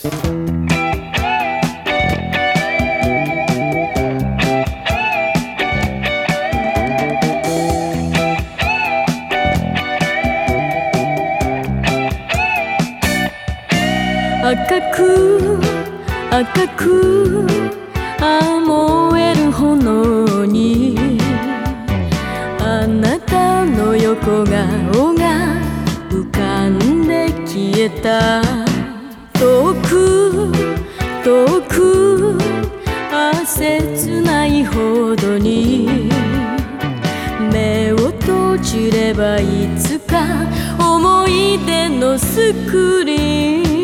赤く赤く燃える炎にあなたの横顔が浮かんで消えた。遠く遠く切ないほどに目を閉じればいつか思い出のスクリーン。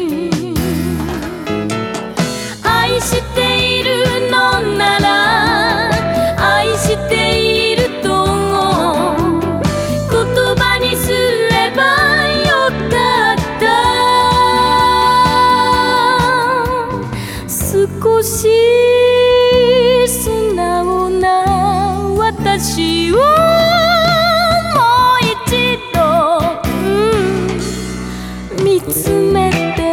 愛しているのなら愛していると言葉にすればよかった。少し素直な私をもう一度、見つめて。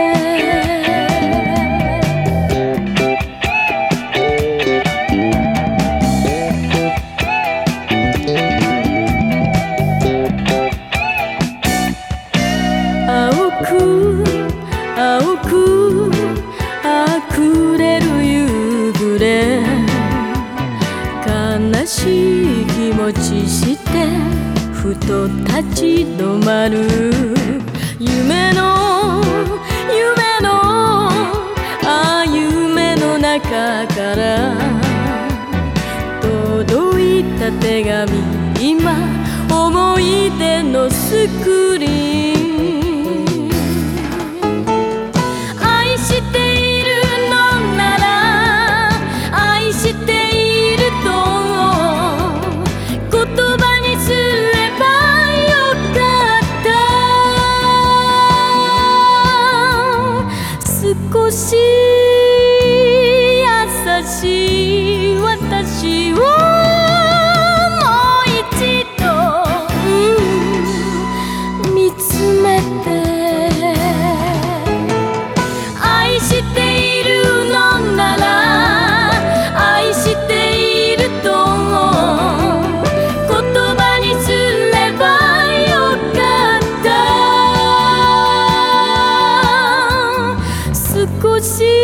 青く青く溢れる夕暮れ、悲しい気持ちしてふと立ち止まる。夢の夢の中から届いた手紙、今思い出のスクリーン。愛しているのなら愛していると言葉にすればよかった。少し優しい私をもう一度、見つめて。愛しているのなら愛していると言葉にすればよかった。少し